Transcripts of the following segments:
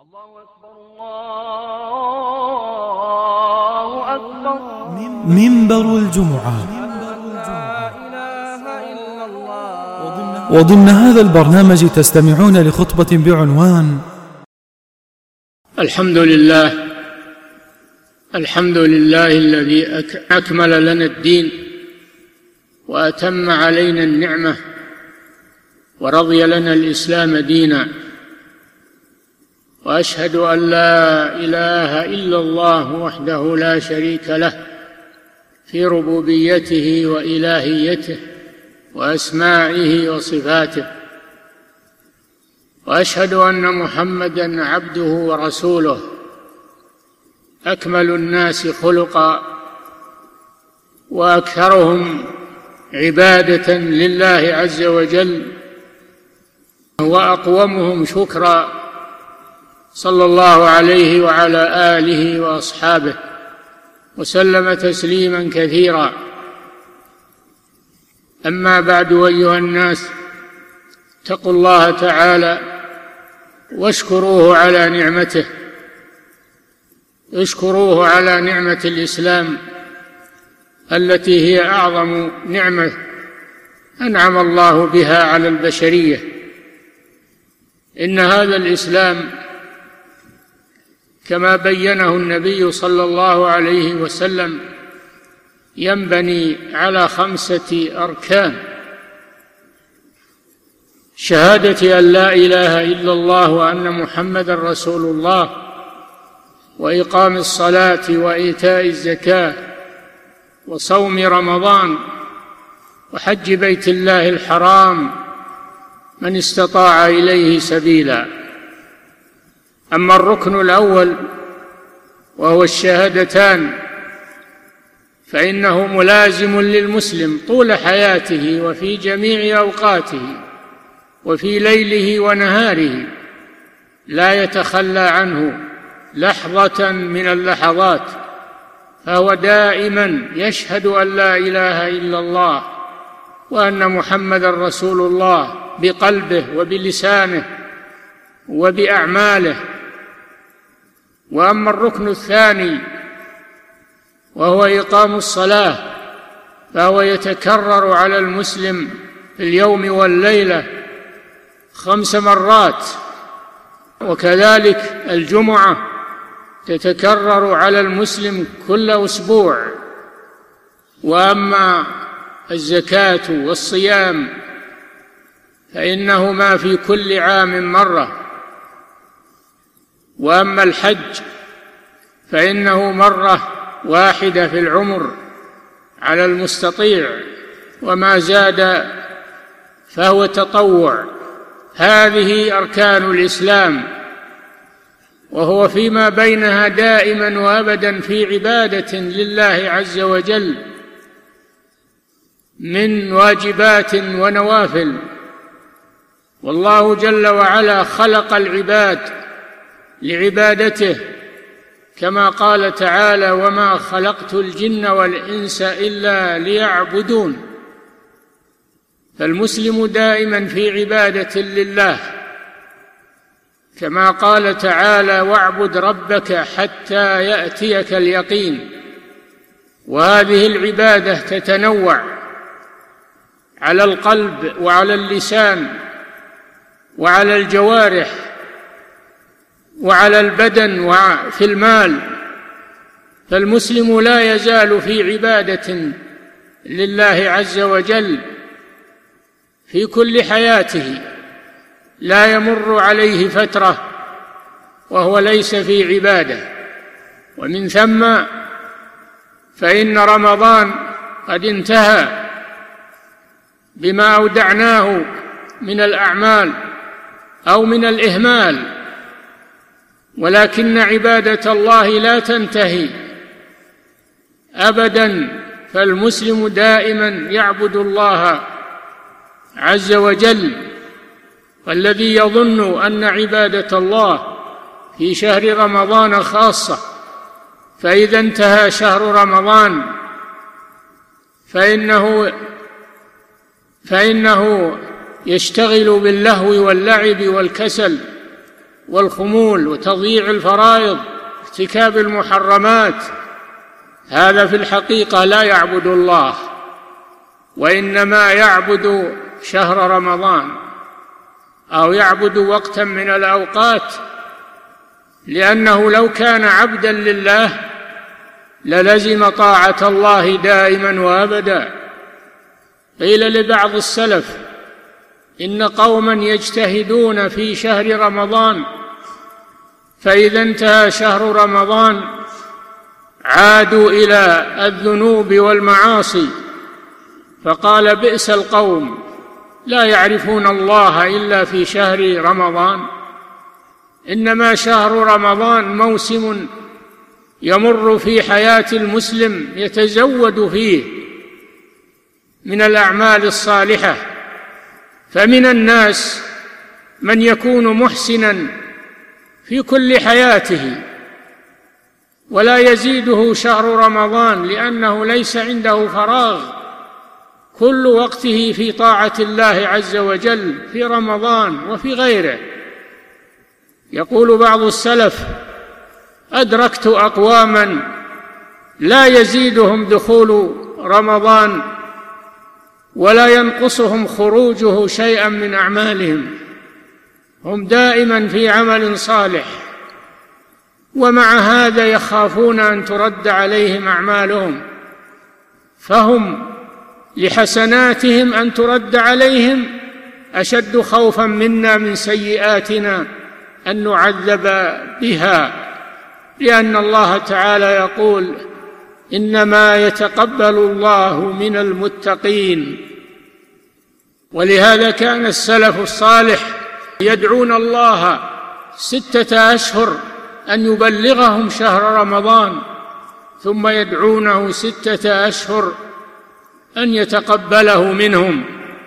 الله أكبر الله أكبر. منبر الجمعة. وضمن هذا البرنامج تستمعون لخطبة بعنوان الحمد لله الذي أكمل لنا الدين وأتم علينا النعمة ورضي لنا الإسلام دينا، وأشهد أن لا إله إلا الله وحده لا شريك له في ربوبيته وإلهيته وأسمائه وصفاته، وأشهد أن محمدًا عبده ورسوله أكمل الناس خلقا وأكثرهم عبادة لله عز وجل وأقومهم شكرا، صلى الله عليه وعلى آله وأصحابه وسلم تسليما كثيرا. أما بعد، أيها الناس، اتقوا الله تعالى واشكروه على نعمته، اشكروه على نعمة الإسلام التي هي أعظم نعمة أنعم الله بها على البشرية. إن هذا الإسلام كما بينه النبي صلى الله عليه وسلم ينبني على 5 أركان: شهادة أن لا إله إلا الله وأن محمدًا رسول الله، وإقام الصلاة وإيتاء الزكاة وصوم رمضان وحج بيت الله الحرام من استطاع إليه سبيلا. أما الركن الأول وهو الشهادتان فإنه ملازم للمسلم طول حياته وفي جميع أوقاته وفي ليله ونهاره، لا يتخلى عنه لحظة من اللحظات، فهو دائما يشهد أن لا إله إلا الله وأن محمدًا رسول الله بقلبه وبلسانه وبأعماله. وأما الركن الثاني وهو إقام الصلاة فهو يتكرر على المسلم في اليوم والليلة 5 مرات، وكذلك الجمعة تتكرر على المسلم كل أسبوع. وأما الزكاة والصيام فإنهما في كل عام مرة. وأما الحج فإنه مرة واحدة في العمر على المستطيع، وما زاد فهو تطوع. هذه أركان الإسلام، وهو فيما بينها دائما وأبدا في عبادة لله عز وجل من واجبات ونوافل. والله جل وعلا خلق العباد لعبادته، كما قال تعالى: وما خلقت الجن والإنس إلا ليعبدون. فالمسلم دائما في عبادة لله، كما قال تعالى: واعبد ربك حتى يأتيك اليقين. وهذه العبادة تتنوع على القلب وعلى اللسان وعلى الجوارح وعلى البدن وفي المال. فالمسلم لا يزال في عبادة لله عز وجل في كل حياته، لا يمر عليه فترة وهو ليس في عبادة. ومن ثم فإن رمضان قد انتهى بما أودعناه من الأعمال أو من الإهمال، ولكن عبادة الله لا تنتهي أبدا. فالمسلم دائما يعبد الله عز وجل. والذي يظن أن عبادة الله في شهر رمضان خاصة، فإذا انتهى شهر رمضان فإنه يشتغل باللهو واللعب والكسل والخمول وتضييع الفرائض، ارتكاب المحرمات، هذا في الحقيقة لا يعبد الله، وإنما يعبد شهر رمضان أو يعبد وقتا من الأوقات، لأنه لو كان عبدا لله للزم طاعة الله دائما وأبدا. قيل لبعض السلف: إن قوما يجتهدون في شهر رمضان، فإذا انتهى شهر رمضان عادوا إلى الذنوب والمعاصي، فقال: بئس القوم، لا يعرفون الله إلا في شهر رمضان. إنما شهر رمضان موسم يمر في حياة المسلم يتزود فيه من الأعمال الصالحة، فمن الناس من يكون محسنا في كل حياته ولا يزيده شهر رمضان، لأنه ليس عنده فراغ، كل وقته في طاعة الله عز وجل في رمضان وفي غيره. يقول بعض السلف: أدركت أقواما لا يزيدهم دخول رمضان ولا ينقصهم خروجه شيئا من أعمالهم، هم دائما في عمل صالح، ومع هذا يخافون أن ترد عليهم أعمالهم، فهم لحسناتهم أن ترد عليهم أشد خوفا منا من سيئاتنا أن نعذب بها، لأن الله تعالى يقول: إنما يتقبل الله من المتقين. ولهذا كان السلف الصالح يدعون الله 6 أشهر أن يبلغهم شهر رمضان، ثم يدعونه 6 أشهر أن يتقبله منهم.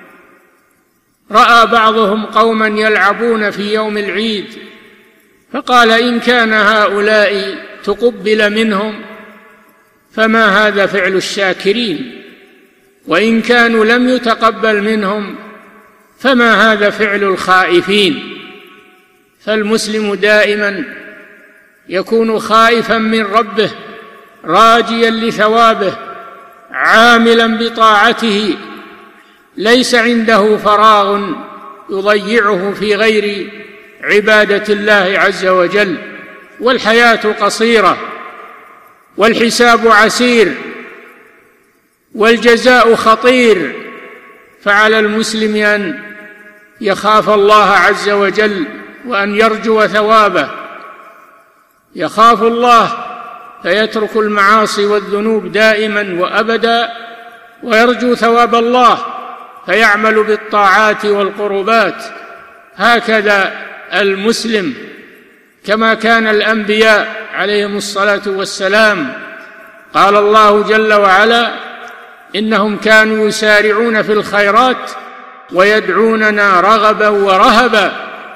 رأى بعضهم قوما يلعبون في يوم العيد، فقال: إن كان هؤلاء تقبل منهم فما هذا فعل الشاكرين، وإن كانوا لم يتقبل منهم فما هذا فعل الخائفين. فالمسلم دائما يكون خائفا من ربه، راجيا لثوابه، عاملا بطاعته، ليس عنده فراغ يضيعه في غير عبادة الله عز وجل. والحياة قصيرة، والحساب عسير، والجزاء خطير، فعلى المسلم أن يخاف الله عز وجل وأن يرجو ثوابه. يخاف الله فيترك المعاصي والذنوب دائما وأبدا، ويرجو ثواب الله فيعمل بالطاعات والقربات. هكذا المسلم، كما كان الأنبياء عليهم الصلاة والسلام. قال الله جل وعلا: إنهم كانوا يسارعون في الخيرات ويدعوننا رغبا ورهبا،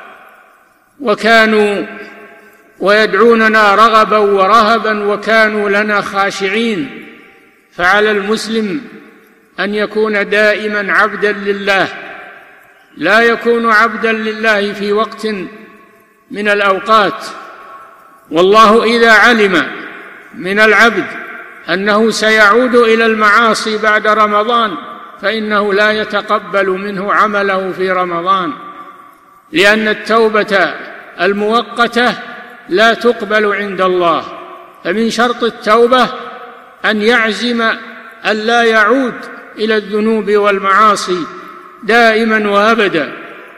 وكانوا لنا خاشعين. فعلى المسلم أن يكون دائما عبدا لله، لا يكون عبدا لله في وقت من الأوقات. والله إذا علم من العبد أنه سيعود إلى المعاصي بعد رمضان فإنه لا يتقبل منه عمله في رمضان، لأن التوبة المؤقتة لا تقبل عند الله. فمن شرط التوبة أن يعزم أن لا يعود إلى الذنوب والمعاصي دائما وأبدا.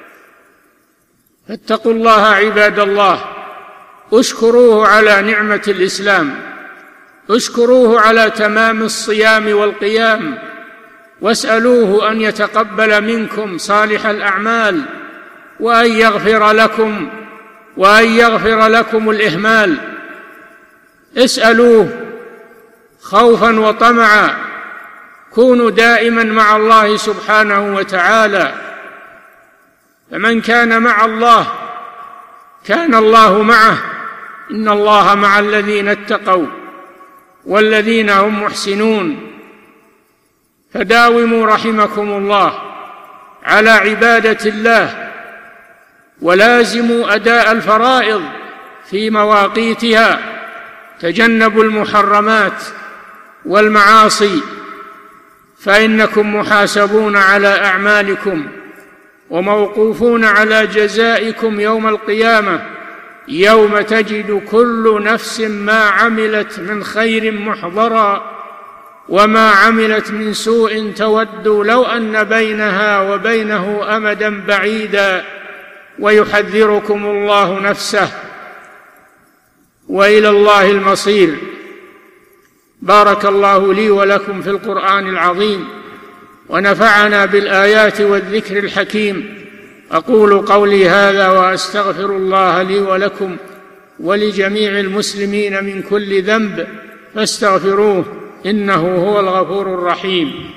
فاتقوا الله عباد الله، اشكروه على نعمة الإسلام، اشكروه على تمام الصيام والقيام، واسألوه أن يتقبل منكم صالح الأعمال، وأن يغفر لكم الإهمال. اسألوه خوفا وطمعا، كونوا دائما مع الله سبحانه وتعالى، فمن كان مع الله كان الله معه. إن الله مع الذين اتقوا والذين هم محسنون. فداوموا رحمكم الله على عبادة الله، ولازموا أداء الفرائض في مواقيتها، تجنبوا المحرمات والمعاصي، فإنكم محاسبون على أعمالكم وموقوفون على جزائكم يوم القيامة، يوم تجد كل نفس ما عملت من خير محضرا وما عملت من سوء تود لو أن بينها وبينه أمدا بعيدا، ويحذركم الله نفسه، وإلى الله المصير. بارك الله لي ولكم في القرآن العظيم، ونفعنا بالآيات والذكر الحكيم. أقول قولي هذا وأستغفر الله لي ولكم ولجميع المسلمين من كل ذنب، فاستغفروه إنه هو الغفور الرحيم.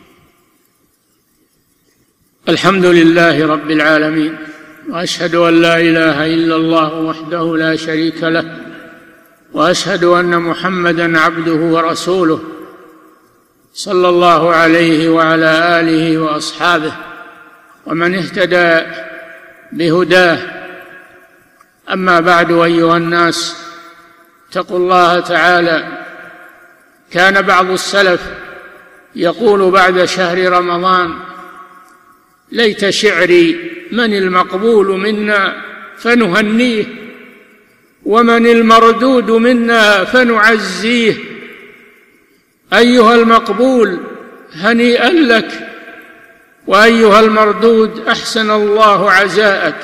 الحمد لله رب العالمين، وأشهد أن لا إله إلا الله وحده لا شريك له، وأشهد أن محمدًا عبده ورسوله صلى الله عليه وعلى آله وأصحابه ومن اهتدى بهداه. أما بعد، أيها الناس، اتقوا الله تعالى. كان بعض السلف يقول بعد شهر رمضان: ليت شعري من المقبول منا فنهنيه، ومن المردود منا فنعزيه. أيها المقبول هنيئا لك، وأيها المردود أحسن الله عزاءك.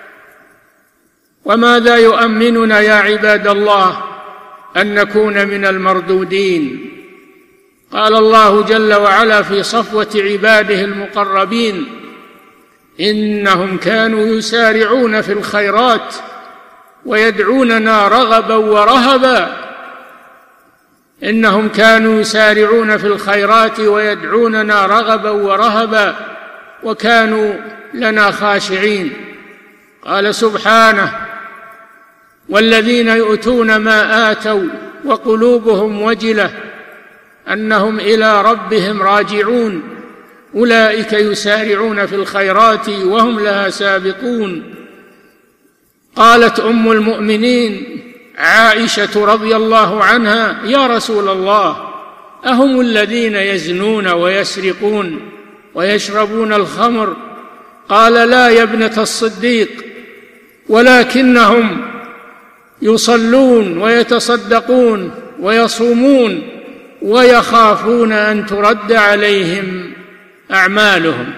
وماذا يؤمننا يا عباد الله أن نكون من المردودين؟ قال الله جل وعلا في صفوة عباده المقربين: إنهم كانوا يسارعون في الخيرات ويدعوننا رغبا ورهبا. إنهم كانوا يسارعون في الخيرات ويدعوننا رغبا ورهبا وكانوا لنا خاشعين. قال سبحانه: والذين يؤتون ما آتوا وقلوبهم وجلة أنهم إلى ربهم راجعون أولئك يسارعون في الخيرات وهم لها سابقون. قالت أم المؤمنين عائشة رضي الله عنها: يا رسول الله، أهم الذين يزنون ويسرقون ويشربون الخمر؟ قال: لا يا ابنة الصديق، ولكنهم يصلون ويتصدقون ويصومون ويخافون أن ترد عليهم أعمالهم.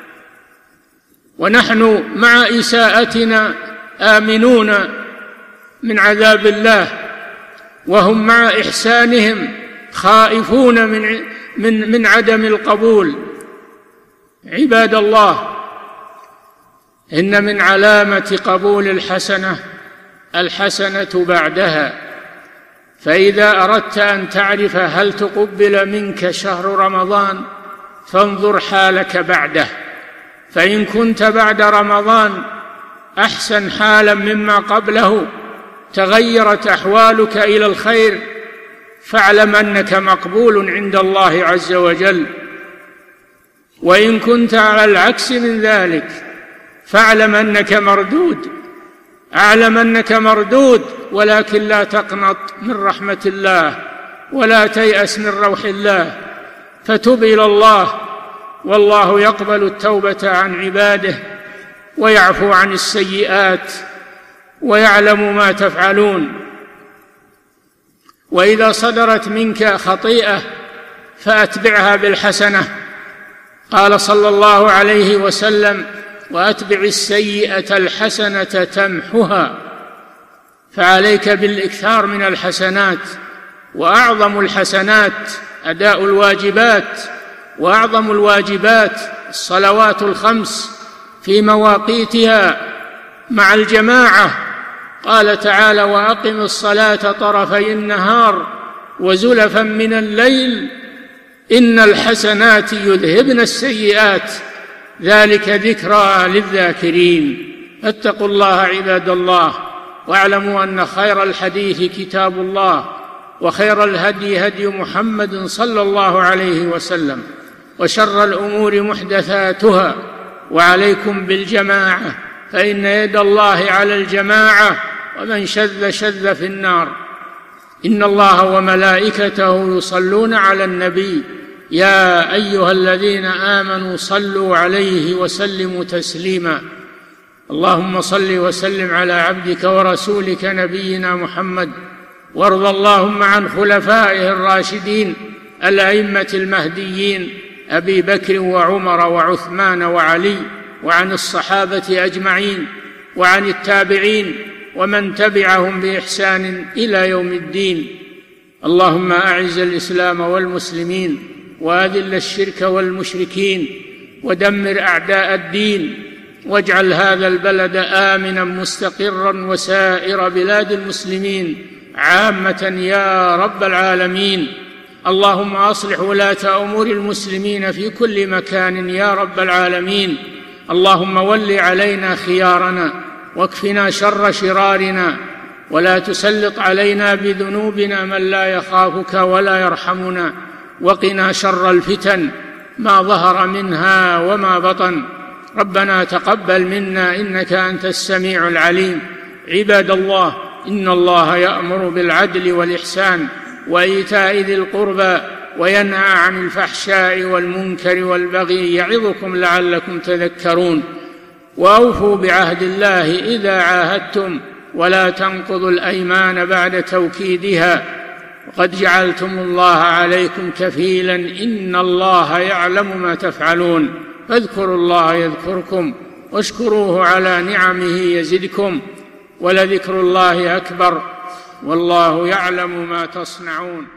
ونحن مع إساءتنا آمنون من عذاب الله، وهم مع إحسانهم خائفون من عدم القبول. عباد الله، إن من علامة قبول الحسنة بعدها. فإذا أردت أن تعرف هل تقبل منك شهر رمضان فانظر حالك بعده، فإن كنت بعد رمضان أحسن حالا مما قبله، تغيرت أحوالك إلى الخير، فاعلم أنك مقبول عند الله عز وجل. وإن كنت على العكس من ذلك فاعلم أنك مردود. أعلم أنك مردود، ولكن لا تقنط من رحمة الله ولا تيأس من روح الله، فتب إلى الله، والله يقبل التوبة عن عباده ويعفو عن السيئات ويعلم ما تفعلون. وإذا صدرت منك خطيئة فأتبعها بالحسنة. قال صلى الله عليه وسلم: وأتبع السيئة الحسنة تمحها. فعليك بالإكثار من الحسنات، وأعظم الحسنات أداء الواجبات، وأعظم الواجبات الصلوات الخمس في مواقيتها مع الجماعة. قال تعالى: وأقم الصلاة طرفي النهار وزلفا من الليل إن الحسنات يذهبن السيئات ذلك ذكرى للذاكرين. فاتقوا الله عباد الله، واعلموا أن خير الحديث كتاب الله، وخير الهدي هدي محمد صلى الله عليه وسلم، وشر الأمور محدثاتها، وعليكم بالجماعة فإن يد الله على الجماعة، ومن شذ شذ في النار. إن الله وملائكته يصلون على النبي يا أيها الذين آمنوا صلوا عليه وسلموا تسليما. اللهم صل وسلم على عبدك ورسولك نبينا محمد، وارض اللهم عن خلفائه الراشدين الأئمة المهديين أبي بكر وعمر وعثمان وعلي، وعن الصحابة أجمعين، وعن التابعين ومن تبعهم بإحسان إلى يوم الدين. اللهم أعز الإسلام والمسلمين، وأذل الشرك والمشركين، ودمر أعداء الدين، واجعل هذا البلد آمنا مستقرا وسائر بلاد المسلمين عامة يا رب العالمين. اللهم أصلح ولاة أمور المسلمين في كل مكان يا رب العالمين. اللهم ول علينا خيارنا، واكفنا شر شرارنا، ولا تسلط علينا بذنوبنا من لا يخافك ولا يرحمنا. وقنا شر الفتن ما ظهر منها وما بطن. ربنا تقبل منا إنك أنت السميع العليم. عباد الله، إن الله يأمر بالعدل والإحسان وإيتاء ذي القربى، وينهى عن الفحشاء والمنكر والبغي، يعظكم لعلكم تذكرون. وأوفوا بعهد الله إذا عاهدتم، ولا تنقضوا الأيمان بعد توكيدها، وقد جعلتم الله عليكم كفيلا، إن الله يعلم ما تفعلون. فاذكروا الله يذكركم، واشكروه على نعمه يزدكم، ولذكر الله أكبر، والله يعلم ما تصنعون.